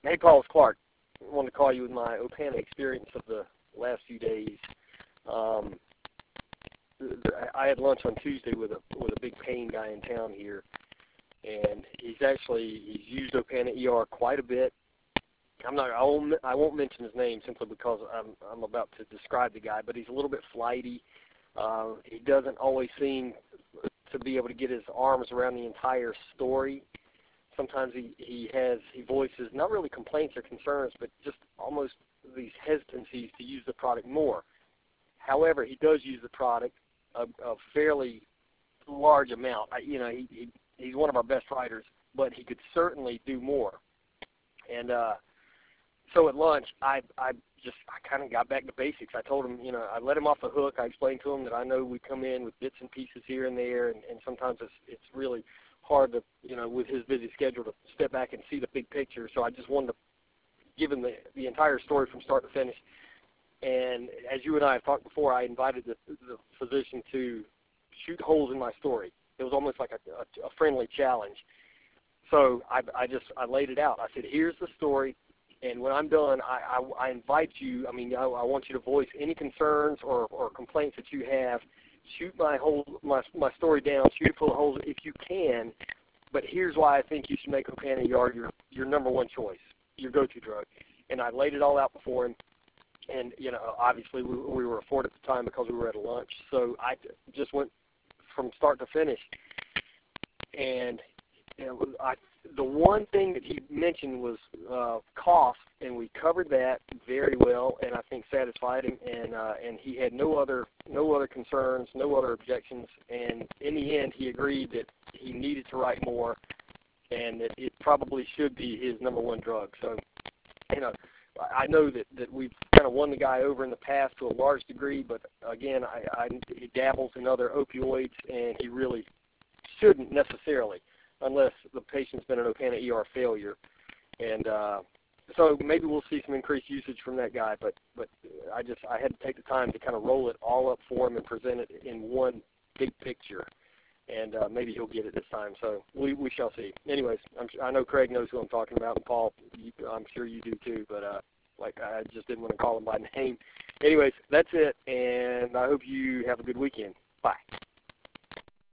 Hey, Paul, it's Clark. I wanted to call you with my Opana experience of the last few days. Um, I had lunch on Tuesday with a big pain guy in town here, and he's used Opana ER quite a bit. I won't mention his name simply because I'm about to describe the guy, but he's a little bit flighty. He doesn't always seem to be able to get his arms around the entire story. Sometimes he voices not really complaints or concerns, but just almost these hesitancies to use the product more. However, he does use the product a fairly large amount. He's one of our best writers, but he could certainly do more. And so at lunch, I kind of got back to basics. I told him, I let him off the hook. I explained to him that I know we come in with bits and pieces here and there, and sometimes it's really hard to, with his busy schedule, to step back and see the big picture. So I just wanted to give him the entire story from start to finish. And as you and I have talked before, I invited the physician to shoot holes in my story. It was almost like a friendly challenge. So I laid it out. I said, here's the story, and when I'm done, I invite you, I want you to voice any concerns or complaints that you have. Shoot my story down, shoot it full of holes if you can, but here's why I think you should make Opana ER your number one choice, your go-to drug. And I laid it all out before him, and, obviously we were afforded the time because we were at a lunch, so I just went from start to finish. And the one thing that he mentioned was cost, and we covered that very well, and I think satisfied him. And he had no other concerns, no other objections. And in the end, he agreed that he needed to write more, and that it probably should be his number one drug. So, I know that we've kind of won the guy over in the past to a large degree, but again, he dabbles in other opioids, and he really shouldn't necessarily, unless the patient's been an Opana ER failure. And so maybe we'll see some increased usage from that guy, but I had to take the time to kind of roll it all up for him and present it in one big picture. And maybe he'll get it this time. So we shall see. Anyways, I know Craig knows who I'm talking about, and Paul, I'm sure you do too, but I just didn't want to call him by name. Anyways, that's it, and I hope you have a good weekend. Bye.